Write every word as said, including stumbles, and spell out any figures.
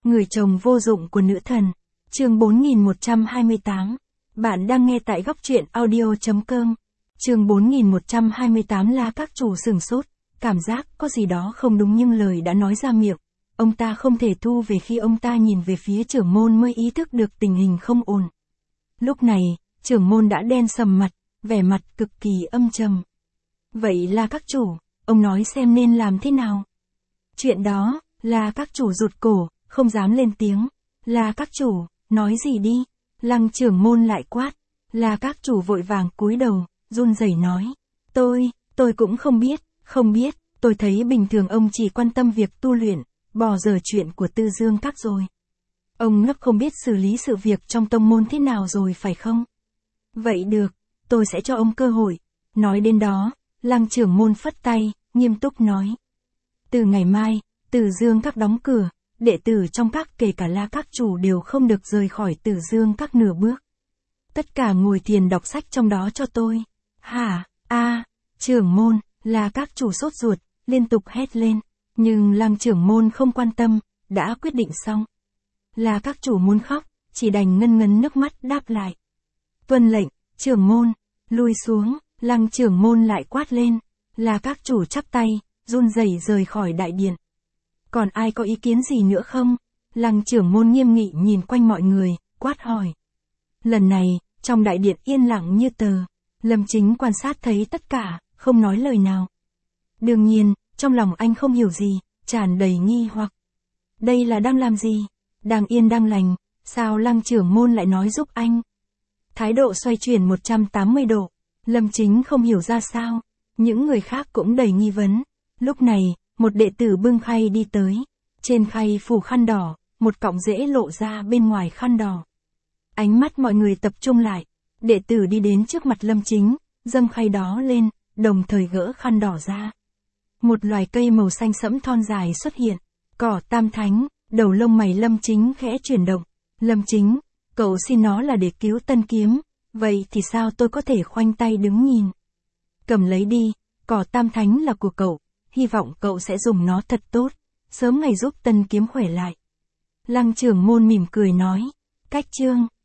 Người chồng vô dụng của nữ thần. Chương bốn nghìn một trăm hai mươi tám. Bạn đang nghe tại góc truyện audio chấm com. Chương bốn nghìn một trăm hai mươi tám là các chủ sửng sốt, cảm giác có gì đó không đúng nhưng lời đã nói ra miệng. Ông ta không thể thu về khi ông ta nhìn về phía trưởng môn mới ý thức được tình hình không ổn. Lúc này, trưởng môn đã đen sầm mặt, vẻ mặt cực kỳ âm trầm. Vậy là các chủ, ông nói xem nên làm thế nào? Chuyện đó, là các chủ rụt cổ, không dám lên tiếng. Là các chủ, nói gì đi? Lăng trưởng môn lại quát. Là các chủ vội vàng cúi đầu, run rẩy nói. Tôi, tôi cũng không biết, không biết, tôi thấy bình thường ông chỉ quan tâm việc tu luyện, bỏ dở chuyện của Tư Dương Các rồi. Ông ngốc không biết xử lý sự việc trong tông môn thế nào rồi phải không? Vậy được, tôi sẽ cho ông cơ hội. Nói đến đó, Lăng trưởng môn phất tay, nghiêm túc nói. Từ ngày mai, Tử Dương Các đóng cửa, đệ tử trong các kể cả là các chủ đều không được rời khỏi Tử Dương Các nửa bước. Tất cả ngồi thiền đọc sách trong đó cho tôi. Hả, a, trưởng môn, là các chủ sốt ruột, liên tục hét lên. Nhưng Lăng trưởng môn không quan tâm, đã quyết định xong. Là các chủ muốn khóc, chỉ đành ngân ngấn nước mắt đáp lại. Tuân lệnh, trưởng môn, lui xuống, Lăng trưởng môn lại quát lên. Là các chủ chắp tay, run rẩy rời khỏi đại điện. Còn ai có ý kiến gì nữa không? Lăng trưởng môn nghiêm nghị nhìn quanh mọi người, quát hỏi. Lần này, trong đại điện yên lặng như tờ. Lâm Chính quan sát thấy tất cả, không nói lời nào. Đương nhiên, trong lòng anh không hiểu gì, tràn đầy nghi hoặc. Đây là đang làm gì? Đang yên đang lành, sao Lăng trưởng môn lại nói giúp anh? Thái độ xoay chuyển một trăm tám mươi độ, Lâm Chính không hiểu ra sao. Những người khác cũng đầy nghi vấn. Lúc này, một đệ tử bưng khay đi tới. Trên khay phủ khăn đỏ, một cọng rễ lộ ra bên ngoài khăn đỏ. Ánh mắt mọi người tập trung lại. Đệ tử đi đến trước mặt Lâm Chính, dâng khay đó lên, đồng thời gỡ khăn đỏ ra. Một loài cây màu xanh sẫm thon dài xuất hiện. Cỏ tam thánh, đầu lông mày Lâm Chính khẽ chuyển động. Lâm Chính, cậu xin nó là để cứu Tân Kiếm. Vậy thì sao tôi có thể khoanh tay đứng nhìn? Cầm lấy đi, cỏ tam thánh là của cậu. Hy vọng cậu sẽ dùng nó thật tốt, sớm ngày giúp Tân Kiếm khỏe lại. Lăng trưởng môn mỉm cười nói. Cách chương.